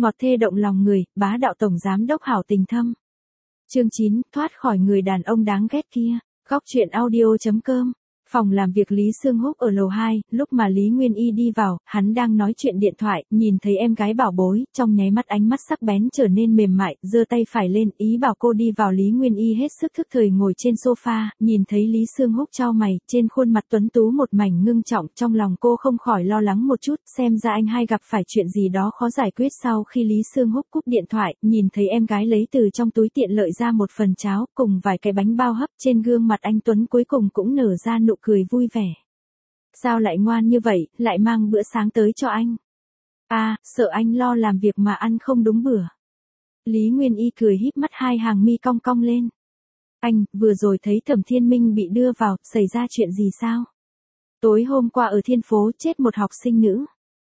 Ngọt thê động lòng người, bá đạo tổng giám đốc hảo tình thâm. Chương 9, thoát khỏi người đàn ông đáng ghét kia. Góc truyện audio.com. Phòng làm việc Lý Sương Húc ở lầu 2, lúc mà Lý Nguyên Y đi vào, hắn đang nói chuyện điện thoại, nhìn thấy em gái bảo bối, trong nháy mắt ánh mắt sắc bén trở nên mềm mại, giơ tay phải lên, ý bảo cô đi vào. Lý Nguyên Y hết sức thức thời ngồi trên sofa, nhìn thấy Lý Sương Húc chau mày, trên khuôn mặt tuấn tú một mảnh ngưng trọng, trong lòng cô không khỏi lo lắng một chút, xem ra anh hai gặp phải chuyện gì đó khó giải quyết. Sau khi Lý Sương Húc cúp điện thoại, nhìn thấy em gái lấy từ trong túi tiện lợi ra một phần cháo, cùng vài cái bánh bao hấp, trên gương mặt anh Tuấn cuối cùng cũng nở ra nụ cười vui vẻ. Sao lại ngoan như vậy, lại mang bữa sáng tới cho anh? Sợ anh lo làm việc mà ăn không đúng bữa. Lý Nguyên Y cười híp mắt, hai hàng mi cong cong lên. Anh, vừa rồi thấy Thẩm Thiên Minh bị đưa vào, xảy ra chuyện gì sao? Tối hôm qua ở Thiên Phố chết một học sinh nữ.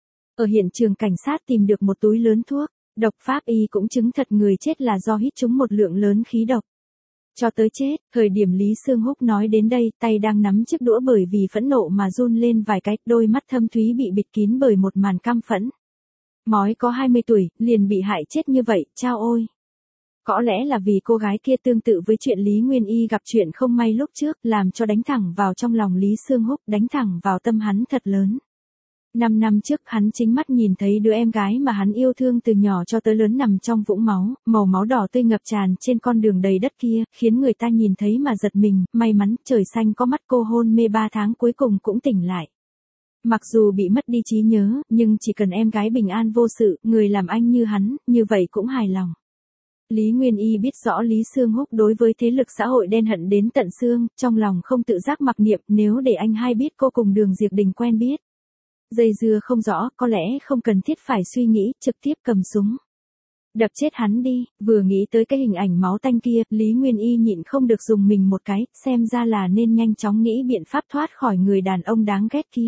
Ở hiện trường cảnh sát tìm được một túi lớn thuốc, độc, pháp y cũng chứng thật người chết là do hít trúng một lượng lớn khí độc. Cho tới chết, thời điểm Lý Sương Húc nói đến đây, tay đang nắm chiếc đũa bởi vì phẫn nộ mà run lên vài cái, đôi mắt thâm thúy bị bịt kín bởi một màn căm phẫn. Mói có 20 tuổi, liền bị hại chết như vậy, chao ôi. Có lẽ là vì cô gái kia tương tự với chuyện Lý Nguyên Y gặp chuyện không may lúc trước, làm cho đánh thẳng vào trong lòng Lý Sương Húc, đánh thẳng vào tâm hắn thật lớn. 5 năm trước, hắn chính mắt nhìn thấy đứa em gái mà hắn yêu thương từ nhỏ cho tới lớn nằm trong vũng máu, màu máu đỏ tươi ngập tràn trên con đường đầy đất kia, khiến người ta nhìn thấy mà giật mình. May mắn, trời xanh có mắt, cô hôn mê 3 tháng cuối cùng cũng tỉnh lại. Mặc dù bị mất đi trí nhớ, nhưng chỉ cần em gái bình an vô sự, người làm anh như hắn, như vậy cũng hài lòng. Lý Nguyên Y biết rõ Lý Sương Húc đối với thế lực xã hội đen hận đến tận xương, trong lòng không tự giác mặc niệm, nếu để anh hai biết cô cùng Đường Diệp Đình quen biết. Dây dưa không rõ, có lẽ không cần thiết phải suy nghĩ, trực tiếp cầm súng. Đập chết hắn đi. Vừa nghĩ tới cái hình ảnh máu tanh kia, Lý Nguyên Y nhịn không được dùng mình một cái, xem ra là nên nhanh chóng nghĩ biện pháp thoát khỏi người đàn ông đáng ghét kia.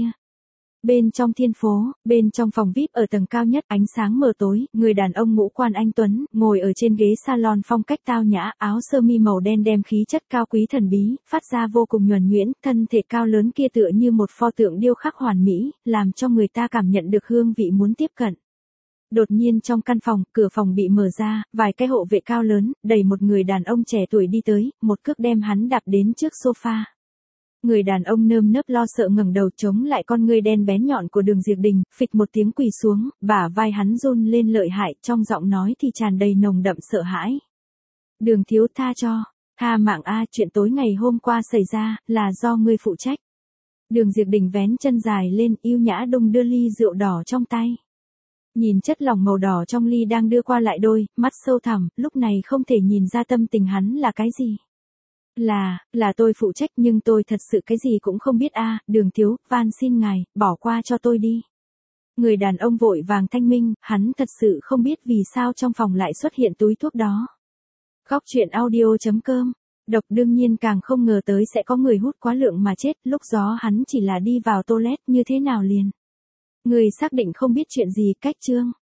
Bên trong Thiên Phố, bên trong phòng VIP ở tầng cao nhất, ánh sáng mờ tối, người đàn ông ngũ quan anh Tuấn, ngồi ở trên ghế salon phong cách tao nhã, áo sơ mi màu đen đem khí chất cao quý thần bí, phát ra vô cùng nhuần nhuyễn, thân thể cao lớn kia tựa như một pho tượng điêu khắc hoàn mỹ, làm cho người ta cảm nhận được hương vị muốn tiếp cận. Đột nhiên trong căn phòng, cửa phòng bị mở ra, vài cái hộ vệ cao lớn, đẩy một người đàn ông trẻ tuổi đi tới, một cước đem hắn đạp đến trước sofa. Người đàn ông nơm nớp lo sợ ngẩng đầu chống lại con ngươi đen bén nhọn của Đường Diệp Đình, phịch một tiếng quỳ xuống, bả vai hắn run lên lợi hại, trong giọng nói thì tràn đầy nồng đậm sợ hãi. Đường thiếu, tha mạng a, chuyện tối ngày hôm qua xảy ra, là do ngươi phụ trách. Đường Diệp Đình vén chân dài lên, yêu nhã đung đưa ly rượu đỏ trong tay. Nhìn chất lỏng màu đỏ trong ly đang đưa qua lại đôi, mắt sâu thẳm, lúc này không thể nhìn ra tâm tình hắn là cái gì. Là tôi phụ trách nhưng tôi thật sự cái gì cũng không biết a, Đường thiếu, van xin ngài, bỏ qua cho tôi đi. Người đàn ông vội vàng thanh minh, hắn thật sự không biết vì sao trong phòng lại xuất hiện túi thuốc đó. Góc truyện audio.com. Độc đương nhiên càng không ngờ tới sẽ có người hút quá lượng mà chết, lúc đó hắn chỉ là đi vào toilet như thế nào liền. Người xác định không biết chuyện gì, cách chương.